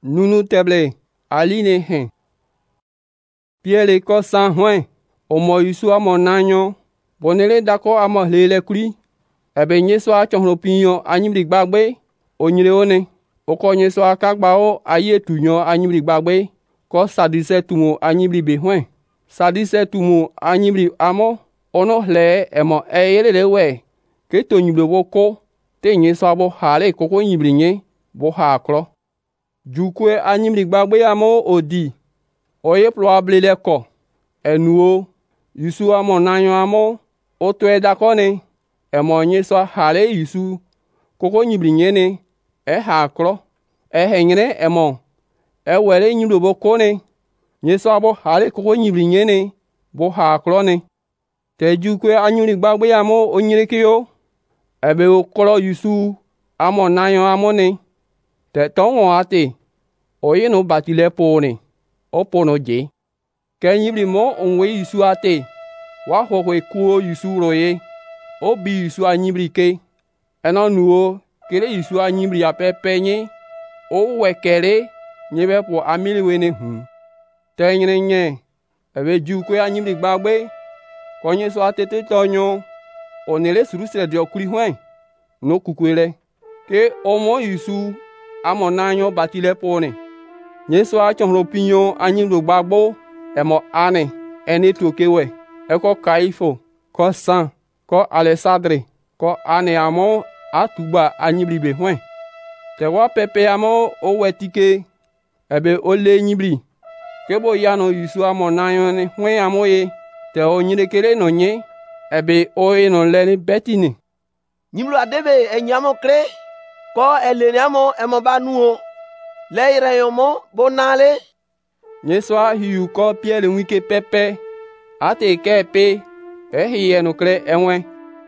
Nunu teble aline hen. Pierre ko san hwen. Omo Yusu amo nanyo. Bonele dako amo lele kuri. Ebe nyeso a chonro pinyo anyimri gbagbe. Onyire one. Oko nyeso a kagbao aye tunyo anyimri gbagbe. Ko sadise tumo anyimri be hwen. Sadise tumo anyimri amo. Ono le emo eyelele we. Ke to nyimri woko. Te nyeso abo hale koko nyimri nye. Bo ha klo. Jukwe anyimri gbagbe amo odi. Oye ploa blele ko. Enuo. Yusu amo nanyo amo. Oto edakone. Emo nyeso hale Yusu. Koko nyimri nye ne. Ha klo. Henyre emo. Wele nyimri bo kone. Nyeso abo hale koko nyimri nye ne. Bo ha klo ne. Te jukwe anyimri gbagbe amo onyire kiyo. Ebe okolo Yusu amo nanyo amo ne. Te tongo ate. Oye no batile pone. Opo no je. Ke nyibri mo onwe Yusu ate. Wa hokwe kuo Yusu roye. Obi Yusu a nyibri ke. Eno nuo. Kele Yusu a nyibri a pepe nye. O wekele. Nyebe po amili wene hu. Te nyere nye. Ebe jukwe a nyibri gbagbe. Konye so atete tonyo. Onele surusele dio kuri hwen. No kukwele. Ke omo Yusu amo nanyo batile pone. Nyeso a chonro pinyo anyimro gbagbo. Emo ane. Ene tokewe. Eko Kaifo. Ko San. Ko Alexandre. Ko ane amo atuba anyibri be hwen. Te wa pepe amo o wetike. Ebe ole nyibri. Kebo yano Yusu amo nanyo ne hwen amo ye. Te o nyilekele no nye. Ebe oye no leni betine. Nyimlo adebe enyamo kre. Ko eleniamo emo banuo. Le ireyomo bonale. Nyeso a hiu ko Pierre wike pepe. Ate kepe. Hiye no kre enwe.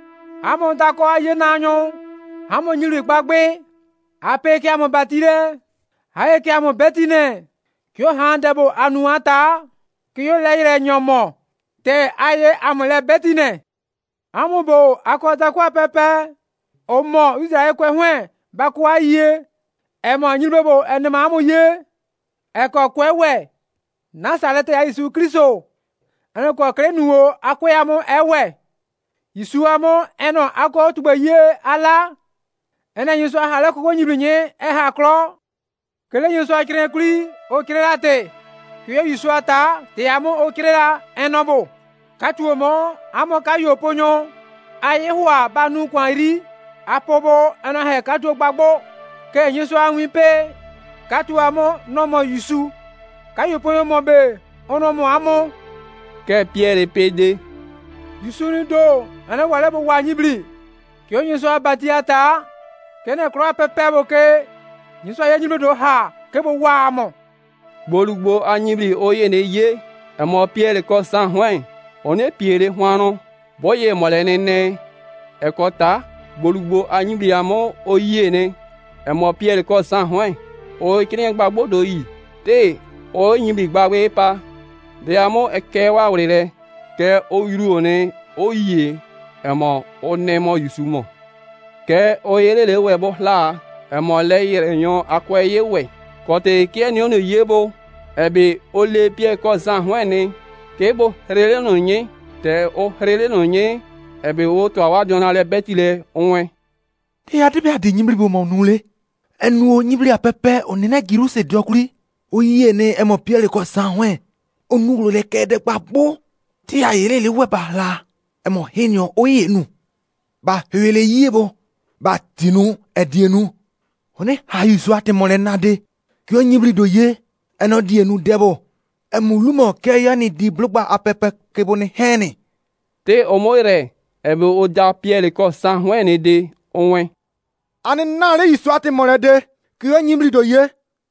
Amo dako aye nanyo. Amo nyiri gbagbe. Ape ke amo batire. Aye ke amo betine. Kyo handebo anuata. Kyo le irenyomo. Te aye amo le betine. Amo bo akota kwa pepe. Omo Israel kwe hwen. Bakwa ye. Emo nyilbebo enema amo ye. Eko kwewe. Nasalete ya Yesu Kristo. Eno ko krenuo akwe amo ewe. Yesu amo eno ako tube ye ala. Ena Yesu ahale koko nyiblinye ha klo. Kele Yesu akire kuli o kirelate. Kuye Yesu ata te amo o kirela enobo. Katuo mo amo kayo ponyo. Aye hua banu kwanri. Apobo ena he katuo gbagbo. Ke Yesu anwipe. Katuo amo nomo Yesu. Kayo ponyo mo be. Onomo amo. Ke Pierre pede. Yesu ni do. Ena wale bo wanyibli. Kyo Yesu abati ata. Kene kro pepe bo ke. Yesu aye nyibli do ha. Ke bo wa amo. Bolugbo anyibli oye ne ye. Emo Pierre ko san hwen. One Pierre hwano. Boye molene ne. Ekota. Bolugbo anyibli amo oye ne. Emo Pierre ko san hwen. O kine gbagbo do yi. Te. O nyibli gbagbe pa. De amo ekewa wrele. Ke o yuru one. Oye. Emo onemo Yusumo. Ke oyelele webo la. Emo le yerenyo akwe yewe. Kote kie ni ono yebo. Ebe ole Pierre ko san hwen ne. Kebo rele no nye. Te o rele no nye. Ebe o to awa jonale betile onwe. Te adebe adi nyimri bo maunule. Enu o nyimri apepe onene giru se diokuri. Oye ne emo Pierre ko san hwen. Onu le kede gbagbo. Ti ayele le weba la. Emo henyo oye nu. Ba hewele yebo. Ba tinu edienu. One hayusu ate mole nade. Kyo nyibri do ye. Eno dienu debo. Emu lumo ke yani di blogba apepe kebone hene. Te omoire. Ebe o da Pierre ko san hwen ne de onwe. Ane nare yusu ate mole de. Kyo nyibri do ye.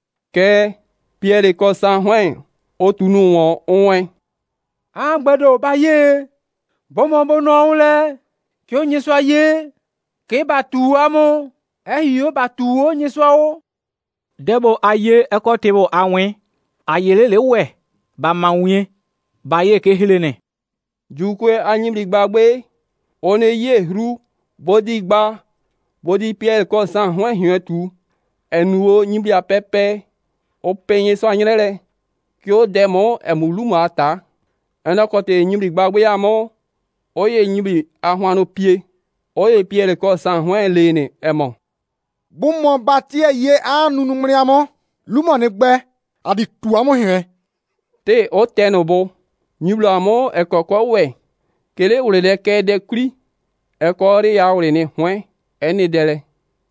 Ke Pierre ko san hwen. O tunu won onwe. Angbedo ba ye. Bomo bono onle. Kyo Yesu aye. Ke batu amo. Ehiyo batu o Yesu o. Debo aye eko tebo awen. Ayelele we. Ba manwie. Ba ye ke helene. Jukwe anyimli gbagbe. One ye ru. Bodi Pierre ko san hwen hyen tu. Enuo nyimli apepe. o penye so anyele ki o demo emulumo ata ena kote nyimri gbagbe amo oye nyimri ahwanu pie oye pie le ko san hwen lene emo Bumo batie ye anunu mriamo. Lumo ne gbe. Adi tuamo hwe. te o tenobo nyimlo amo ekoko we kele urele ke de kri ekori ya urene hwen eni dele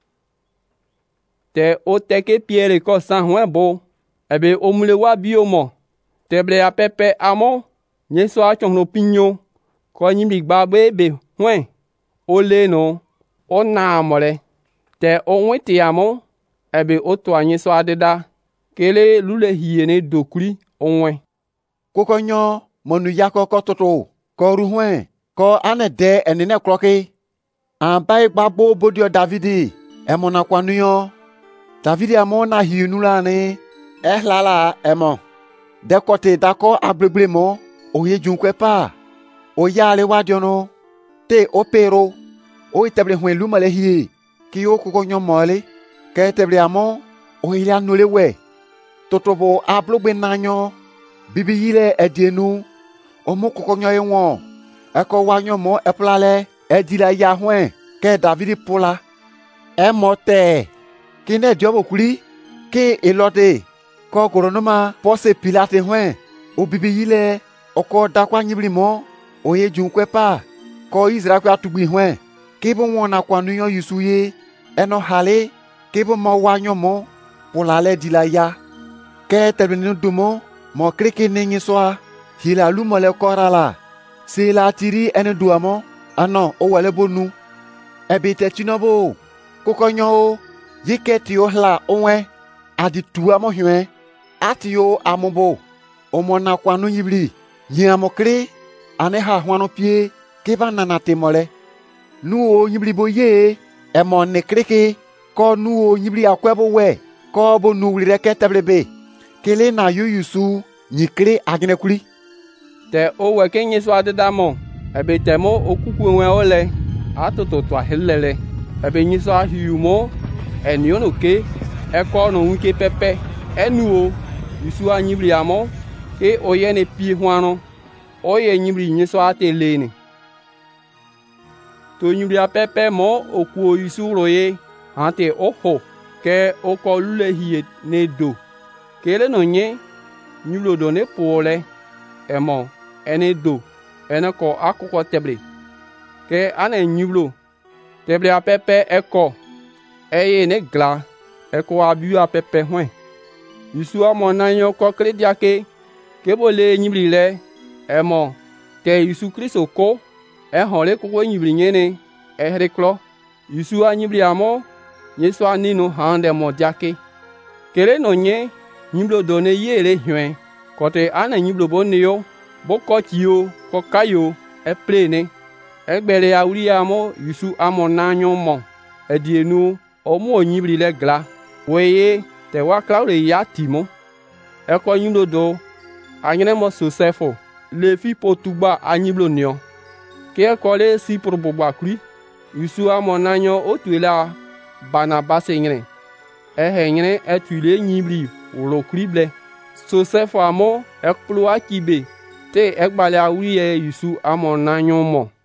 te o teke pie le ko san hwen bo ebe omule wa biomo teble apepe amo nyeso achonro pinyo ko nyimri gbagbe be hwen o le no o na amore te o weti amo ebe o to anyeso adeda kele lule hiene dokuri onwe Kokonyo monu yako ko toto ko ruhwen ko anede enene kroke ambai gbagbo bodio Davidi emona kwanuyo Davidi amona hiunulane ehlala emo dekote dako agblegblemmo oye junkwe pa oyale wadiono te opero o itebre hwen lumale hi ki o kokonyo mole ke tebre amo o ile anule we totobo ablogbe nanyo bibi yile edienu omo kokonyo enwo eko wanyo mo eplale edila ya hwen ke Davidi pola emote kine diobo kuli ke elote ko koronoma pose Pilate hwen o bibi yile oko dakwa nyibrimo oye junkwe pa ko Israel kwa tugbi hwen ke bo wona kwanu yo yusuye eno hale ke bo mo wanyo mo polale dila ya ke terbenu dumo mo kreke nengi soa hila lumo le korala se la tiri ene duamo ano o wale bonu ebite chinobo kokonyo yiketi o hla onwe adi tuamo hwe atio amobo o mona kwanu yibli yiamo kre ane ha hwano pie ke banana temole nu o yibli boye e mo ne kreke ko nu o yibli akwebo we ko bo nu wire ke teblebe kele na yusu nyikre agnekuli te o weke nyeso adedamo ebe temo okuku enwe ole atoto to ahilele ebe nyeso ahiumo eniono ke eko no nke pepe enuo yusu anyibri amo ke oye ne pie hwano oye nyibri nyeso atelene to nyibri apepe mo oku yusu roye ante oho ke oko lule hie ne do kele no nye nyulo do ne pole emo ene do ene ko akoko teble ke ane nyulo teble apepe eko eye ne gla eko abu apepe hwen yusu amo nanyo ko kredia ke bole nyibli le emo te yusu Kristo ko ehole ko nyibli nyene ehreklo yusu anyibli amo yeso anino hande mo diake kele no nye nyiblo do ne yele hwen kote ana nyiblo bonio bokotio ko kayo eplene egbele awri amo yusu amo nanyo mo edienu omo nyibli le gla weye te wa klaure ya timo eko nyiblo do anyene mo Sosefo le fi potugba anyiblo nio ke ko le si probogba kri yusu amo nanyo otuela Barnabas nyene nyene etuile nyibli wolo krible Sosefo amo ekplo akibe te egbale awri yusu amo nanyo mo